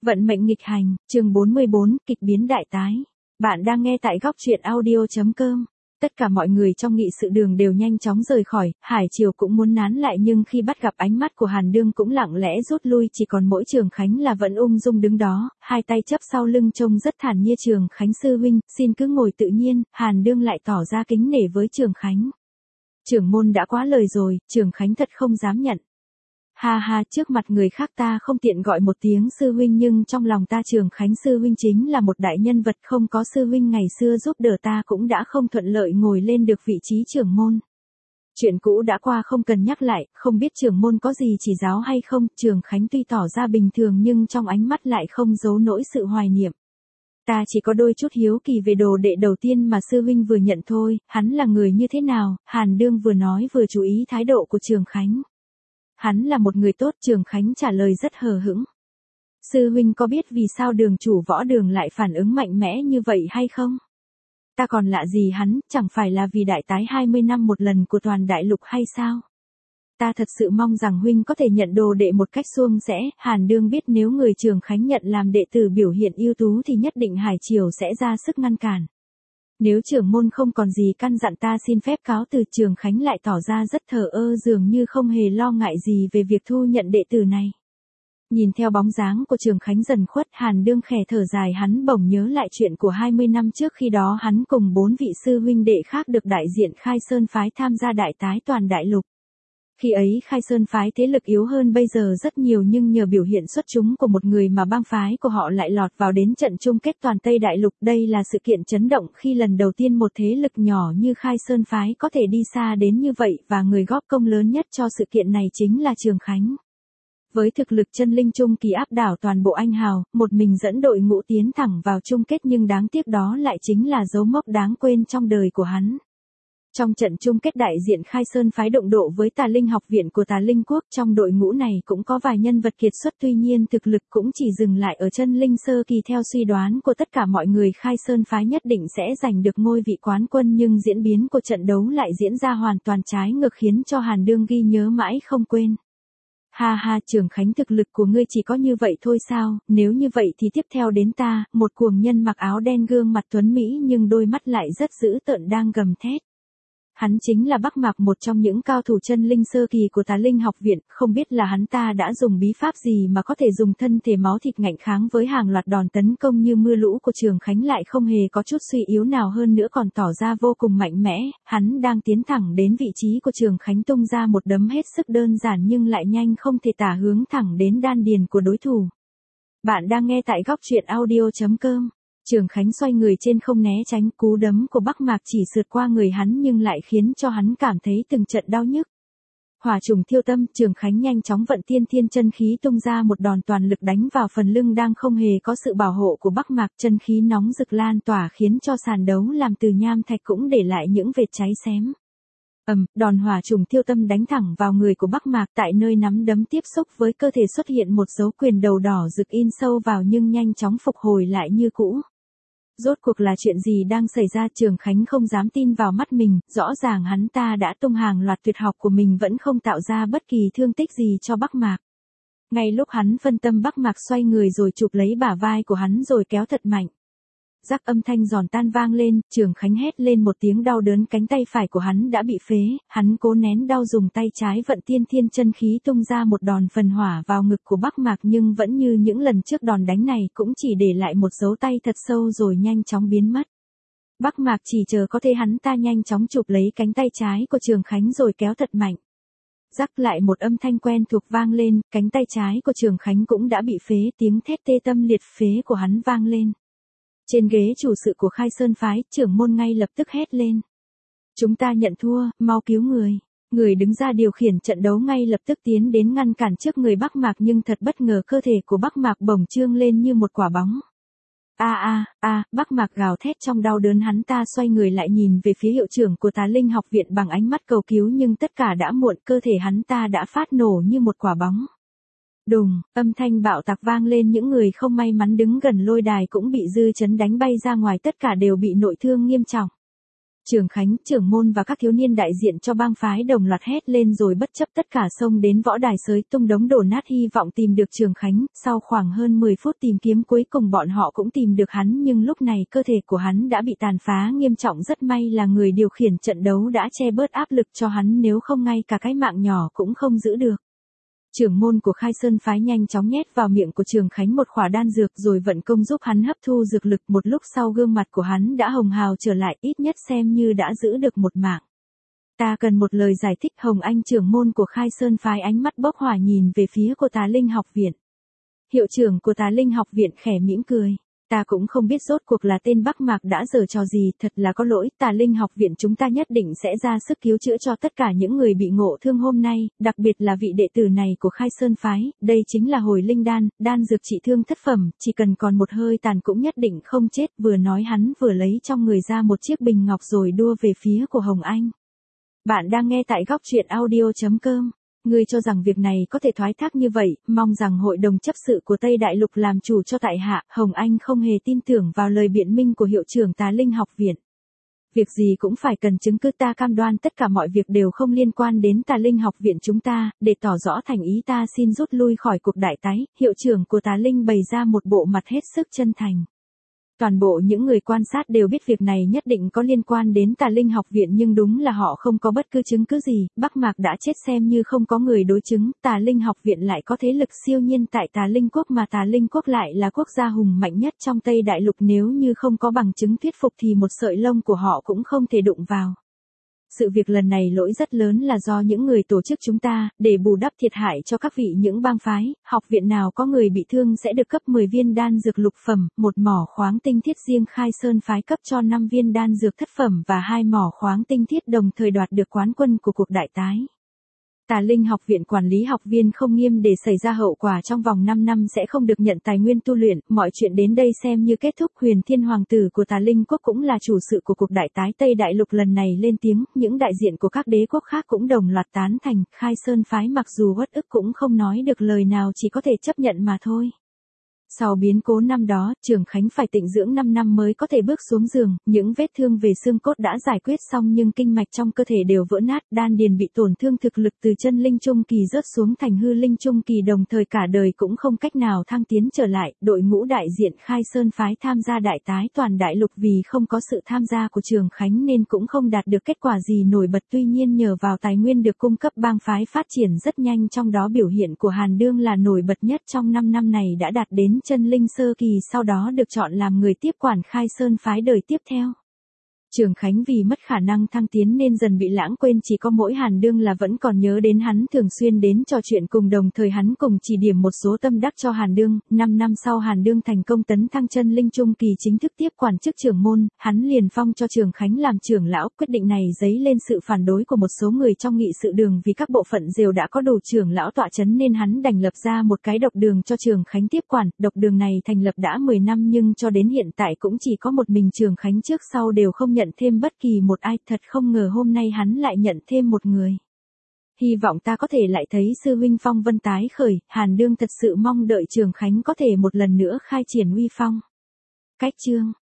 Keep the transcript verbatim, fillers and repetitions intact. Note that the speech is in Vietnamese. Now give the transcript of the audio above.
Vận mệnh nghịch hành, chương bốn mươi bốn, kịch biến đại tái. Bạn đang nghe tại góc truyện audio.com. Tất cả mọi người trong nghị sự đường đều nhanh chóng rời khỏi, Hải Triều cũng muốn nán lại nhưng khi bắt gặp ánh mắt của Hàn Đương cũng lặng lẽ rút lui, chỉ còn mỗi Trường Khánh là vẫn ung dung đứng đó, hai tay chấp sau lưng trông rất thản nhiên. Trường Khánh sư huynh, xin cứ ngồi tự nhiên. Hàn Đương lại tỏ ra kính nể với Trường Khánh. Trưởng môn đã quá lời rồi, Trường Khánh thật không dám nhận. Ha ha, trước mặt người khác ta không tiện gọi một tiếng sư huynh nhưng trong lòng ta Trường Khánh sư huynh chính là một đại nhân vật, không có sư huynh ngày xưa giúp đỡ ta cũng đã không thuận lợi ngồi lên được vị trí trưởng môn. Chuyện cũ đã qua không cần nhắc lại, không biết trưởng môn có gì chỉ giáo hay không. Trường Khánh tuy tỏ ra bình thường nhưng trong ánh mắt lại không giấu nỗi sự hoài niệm. Ta chỉ có đôi chút hiếu kỳ về đồ đệ đầu tiên mà sư huynh vừa nhận thôi, hắn là người như thế nào? Hàn Đương vừa nói vừa chú ý thái độ của Trường Khánh. Hắn là một người tốt, Trường Khánh trả lời rất hờ hững. Sư huynh có biết vì sao đường chủ Võ Đường lại phản ứng mạnh mẽ như vậy hay không? Ta còn lạ gì hắn, chẳng phải là vì đại tái hai mươi năm một lần của toàn đại lục hay sao? Ta thật sự mong rằng huynh có thể nhận đồ đệ một cách suôn sẻ. Hàn Đương biết nếu người Trường Khánh nhận làm đệ tử biểu hiện ưu tú thì nhất định Hải Triều sẽ ra sức ngăn cản. Nếu trưởng môn không còn gì căn dặn ta xin phép cáo từ. Trường Khánh lại tỏ ra rất thờ ơ, dường như không hề lo ngại gì về việc thu nhận đệ tử này. Nhìn theo bóng dáng của Trường Khánh dần khuất, Hàn Đương khẽ thở dài, hắn bỗng nhớ lại chuyện của hai mươi năm trước, khi đó hắn cùng bốn vị sư huynh đệ khác được đại diện Khai Sơn phái tham gia đại tái toàn đại lục. Khi ấy Khai Sơn phái thế lực yếu hơn bây giờ rất nhiều nhưng nhờ biểu hiện xuất chúng của một người mà bang phái của họ lại lọt vào đến trận chung kết toàn Tây Đại Lục. Đây là sự kiện chấn động khi lần đầu tiên một thế lực nhỏ như Khai Sơn phái có thể đi xa đến như vậy, và người góp công lớn nhất cho sự kiện này chính là Trường Khánh. Với thực lực chân linh trung kỳ áp đảo toàn bộ anh hào, một mình dẫn đội ngũ tiến thẳng vào chung kết, nhưng đáng tiếc đó lại chính là dấu mốc đáng quên trong đời của hắn. Trong trận chung kết, đại diện Khai Sơn phái đụng độ với Tà Linh học viện của Tà Linh quốc. Trong đội ngũ này cũng có vài nhân vật kiệt xuất, tuy nhiên thực lực cũng chỉ dừng lại ở chân linh sơ kỳ. Theo suy đoán của tất cả mọi người, Khai Sơn phái nhất định sẽ giành được ngôi vị quán quân, nhưng diễn biến của trận đấu lại diễn ra hoàn toàn trái ngược, khiến cho Hàn Đương ghi nhớ mãi không quên. Ha ha, Trường Khánh, thực lực của ngươi chỉ có như vậy thôi sao? Nếu như vậy thì tiếp theo đến ta. Một cuồng nhân mặc áo đen, gương mặt tuấn mỹ nhưng đôi mắt lại rất dữ tợn đang gầm thét. Hắn chính là Bắc Mạc, một trong những cao thủ chân linh sơ kỳ của Tà Linh học viện. Không biết là hắn ta đã dùng bí pháp gì mà có thể dùng thân thể máu thịt ngạnh kháng với hàng loạt đòn tấn công như mưa lũ của Trường Khánh, lại không hề có chút suy yếu nào, hơn nữa còn tỏ ra vô cùng mạnh mẽ. Hắn đang tiến thẳng đến vị trí của Trường Khánh, tung ra một đấm hết sức đơn giản nhưng lại nhanh không thể tả, hướng thẳng đến đan điền của đối thủ. Bạn đang nghe tại góc truyện audio.com. Trường Khánh xoay người trên không né tránh, cú đấm của Bắc Mạc chỉ sượt qua người hắn nhưng lại khiến cho hắn cảm thấy từng trận đau nhức. Hỏa trùng thiêu tâm, Trường Khánh nhanh chóng vận tiên thiên chân khí, tung ra một đòn toàn lực đánh vào phần lưng đang không hề có sự bảo hộ của Bắc Mạc. Chân khí nóng rực lan tỏa khiến cho sàn đấu làm từ nham thạch cũng để lại những vệt cháy xém. Ầm, đòn hỏa trùng thiêu tâm đánh thẳng vào người của Bắc Mạc, tại nơi nắm đấm tiếp xúc với cơ thể xuất hiện một dấu quyền đầu đỏ rực in sâu vào nhưng nhanh chóng phục hồi lại như cũ. Rốt cuộc là chuyện gì đang xảy ra? Trường Khánh không dám tin vào mắt mình, rõ ràng hắn ta đã tung hàng loạt tuyệt học của mình vẫn không tạo ra bất kỳ thương tích gì cho Bắc Mạc. Ngay lúc hắn phân tâm, Bắc Mạc xoay người rồi chụp lấy bả vai của hắn rồi kéo thật mạnh. Rắc, âm thanh giòn tan vang lên, Trường Khánh hét lên một tiếng đau đớn, cánh tay phải của hắn đã bị phế, hắn cố nén đau dùng tay trái vận tiên thiên chân khí tung ra một đòn phần hỏa vào ngực của Bắc Mạc, nhưng vẫn như những lần trước, đòn đánh này cũng chỉ để lại một dấu tay thật sâu rồi nhanh chóng biến mất. Bắc Mạc chỉ chờ có thể hắn ta nhanh chóng chụp lấy cánh tay trái của Trường Khánh rồi kéo thật mạnh. Rắc, lại một âm thanh quen thuộc vang lên, cánh tay trái của Trường Khánh cũng đã bị phế, tiếng thét tê tâm liệt phế của hắn vang lên. Trên ghế chủ sự của Khai Sơn phái, trưởng môn ngay lập tức hét lên. Chúng ta nhận thua, mau cứu người. Người đứng ra điều khiển trận đấu ngay lập tức tiến đến ngăn cản trước người Bắc Mạc, nhưng thật bất ngờ cơ thể của Bắc Mạc bỗng trương lên như một quả bóng. A a a, Bắc Mạc gào thét trong đau đớn, hắn ta xoay người lại nhìn về phía hiệu trưởng của Tà Linh học viện bằng ánh mắt cầu cứu, nhưng tất cả đã muộn, cơ thể hắn ta đã phát nổ như một quả bóng. Đùng, âm thanh bạo tạc vang lên, những người không may mắn đứng gần lôi đài cũng bị dư chấn đánh bay ra ngoài, tất cả đều bị nội thương nghiêm trọng. Trường Khánh, trưởng môn và các thiếu niên đại diện cho bang phái đồng loạt hét lên rồi bất chấp tất cả xông đến võ đài xới tung đống đổ nát hy vọng tìm được Trường Khánh, sau khoảng hơn mười phút tìm kiếm cuối cùng bọn họ cũng tìm được hắn nhưng lúc này cơ thể của hắn đã bị tàn phá nghiêm trọng, rất may là người điều khiển trận đấu đã che bớt áp lực cho hắn nếu không ngay cả cái mạng nhỏ cũng không giữ được. Trưởng môn của Khai Sơn phái nhanh chóng nhét vào miệng của Trường Khánh một khỏa đan dược rồi vận công giúp hắn hấp thu dược lực, một lúc sau gương mặt của hắn đã hồng hào trở lại, ít nhất xem như đã giữ được một mạng. Ta cần một lời giải thích. Hồng Anh trưởng môn của Khai Sơn phái ánh mắt bốc hỏa nhìn về phía của Tà Linh học viện. Hiệu trưởng của Tà Linh học viện khẽ mỉm cười. Ta cũng không biết rốt cuộc là tên Bắc Mạc đã giở trò gì, thật là có lỗi. Tà Linh học viện chúng ta nhất định sẽ ra sức cứu chữa cho tất cả những người bị ngộ thương hôm nay, đặc biệt là vị đệ tử này của Khai Sơn phái, đây chính là hồi linh đan, đan dược trị thương thất phẩm, chỉ cần còn một hơi tàn cũng nhất định không chết. Vừa nói hắn vừa lấy trong người ra một chiếc bình ngọc rồi đua về phía của Hồng Anh. Bạn đang nghe tại góc truyện audio chấm com. Ngươi cho rằng việc này có thể thoái thác như vậy, mong rằng hội đồng chấp sự của Tây Đại Lục làm chủ cho tại hạ. Hồng Anh không hề tin tưởng vào lời biện minh của hiệu trưởng Tà Linh học viện. Việc gì cũng phải cần chứng cứ, ta cam đoan tất cả mọi việc đều không liên quan đến Tà Linh học viện chúng ta, để tỏ rõ thành ý ta xin rút lui khỏi cuộc đại tái. Hiệu trưởng của Tà Linh bày ra một bộ mặt hết sức chân thành. Toàn bộ những người quan sát đều biết việc này nhất định có liên quan đến Tà Linh học viện nhưng đúng là họ không có bất cứ chứng cứ gì. Bắc Mạc đã chết xem như không có người đối chứng, Tà Linh học viện lại có thế lực siêu nhiên tại Tà Linh quốc mà Tà Linh quốc lại là quốc gia hùng mạnh nhất trong Tây Đại Lục, nếu như không có bằng chứng thuyết phục thì một sợi lông của họ cũng không thể đụng vào. Sự việc lần này lỗi rất lớn là do những người tổ chức chúng ta, để bù đắp thiệt hại cho các vị những bang phái, học viện nào có người bị thương sẽ được cấp mười viên đan dược lục phẩm, một mỏ khoáng tinh thiết, riêng Khai Sơn phái cấp cho năm viên đan dược thất phẩm và hai mỏ khoáng tinh thiết, đồng thời đoạt được quán quân của cuộc đại tái. Tà Linh học viện quản lý học viên không nghiêm để xảy ra hậu quả trong vòng năm năm sẽ không được nhận tài nguyên tu luyện, mọi chuyện đến đây xem như kết thúc. Huyền Thiên hoàng tử của Tà Linh quốc cũng là chủ sự của cuộc đại tái Tây Đại Lục lần này lên tiếng, những đại diện của các đế quốc khác cũng đồng loạt tán thành. Khai Sơn phái mặc dù uất ức cũng không nói được lời nào, chỉ có thể chấp nhận mà thôi. Sau biến cố năm đó, Trường Khánh phải tịnh dưỡng năm năm mới có thể bước xuống giường, những vết thương về xương cốt đã giải quyết xong nhưng kinh mạch trong cơ thể đều vỡ nát, đan điền bị tổn thương, thực lực từ chân linh trung kỳ rớt xuống thành hư linh trung kỳ, đồng thời cả đời cũng không cách nào thăng tiến trở lại. Đội ngũ đại diện Khai Sơn phái tham gia đại tái toàn đại lục vì không có sự tham gia của Trường Khánh nên cũng không đạt được kết quả gì nổi bật, tuy nhiên nhờ vào tài nguyên được cung cấp bang phái phát triển rất nhanh, trong đó biểu hiện của Hàn Đương là nổi bật nhất trong năm năm này, đã đạt đến chân linh sơ kỳ, sau đó được chọn làm người tiếp quản Khai Sơn phái đời tiếp theo. Trường Khánh vì mất khả năng thăng tiến nên dần bị lãng quên, chỉ có mỗi Hàn Đương là vẫn còn nhớ đến hắn, thường xuyên đến trò chuyện cùng, đồng thời hắn cùng chỉ điểm một số tâm đắc cho Hàn Đương. Năm năm sau Hàn Đương thành công tấn thăng chân linh trung kỳ, chính thức tiếp quản chức trưởng môn, hắn liền phong cho Trường Khánh làm trưởng lão. Quyết định này dấy lên sự phản đối của một số người trong nghị sự đường, vì các bộ phận đều đã có đủ trưởng lão tọa chấn nên hắn đành lập ra một cái độc đường cho Trường Khánh tiếp quản. Độc đường này thành lập đã mười năm nhưng cho đến hiện tại cũng chỉ có một mình Trường Khánh, trước sau đều không nhận thêm bất kỳ một ai. Thật không ngờ hôm nay hắn lại nhận thêm một người. Hy vọng ta có thể lại thấy sư huynh phong vân tái khởi. Hàn Đương thật sự mong đợi Trường Khánh có thể một lần nữa khai triển uy phong. Cách chương